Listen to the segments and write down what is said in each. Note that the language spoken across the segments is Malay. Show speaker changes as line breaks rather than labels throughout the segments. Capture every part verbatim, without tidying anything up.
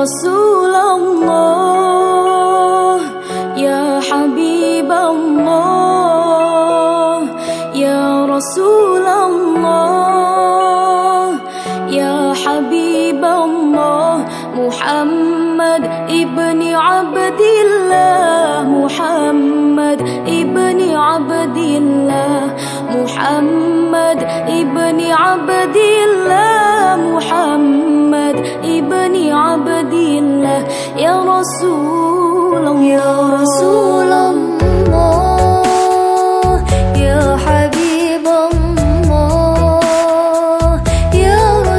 Rasulullah, ya Habibullah, ya Rasulullah, ya Habibullah. Muhammad ibni Abdillah, Muhammad ibni Abdillah, Muhammad ibni Abdillah, Muhammad ibni Abdillah. Ya Rasulullah, ya Rasulullah, ya Habibullah, ya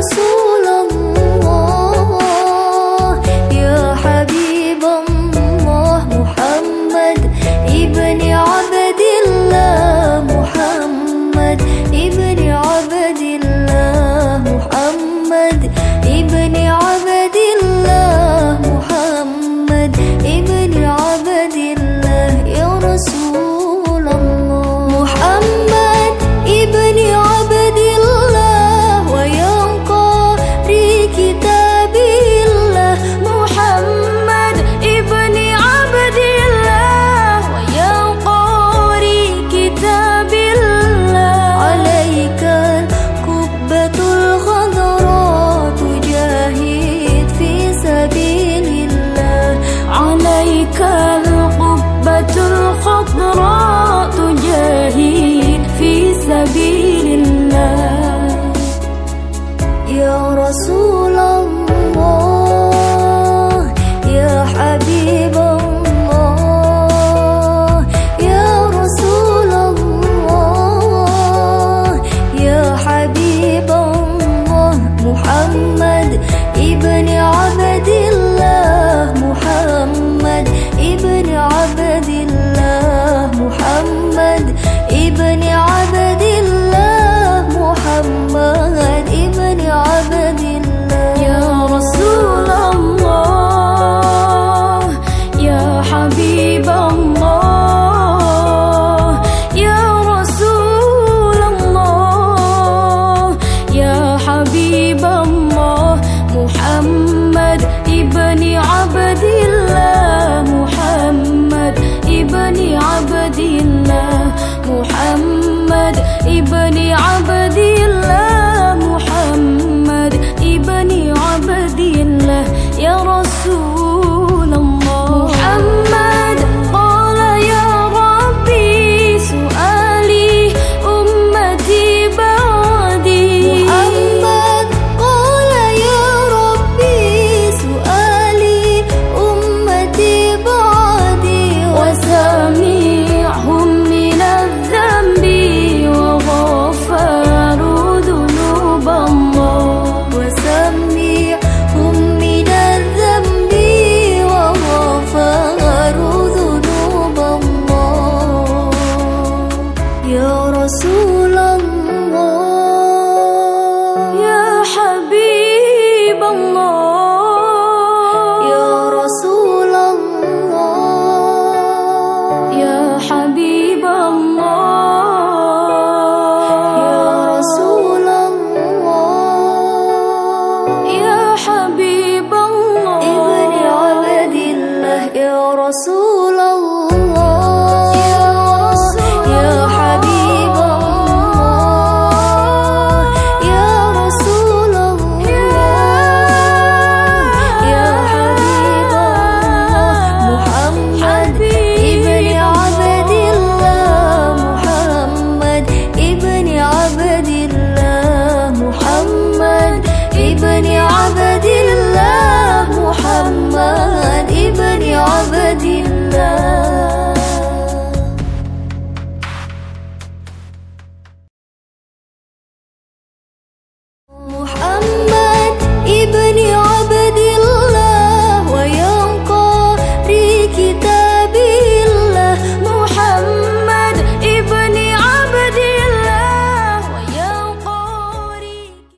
Rasulullah, ya Habibullah. Muhammad ibni Abdillah, Muhammad ibni Abdillah, Muhammad ibni Abdillah, Muhammad ibni Abdillah. Ya Rasulullah, Muhammad ibni Abdillah, wa yanqari kitabillah. Muhammad ibni Abdillah, wa yanqari kitabillah. Alaika kubbatul khadra, tujahid fi sabilillah. Alaika kubbatul khadra, tujahid fi sabilillah.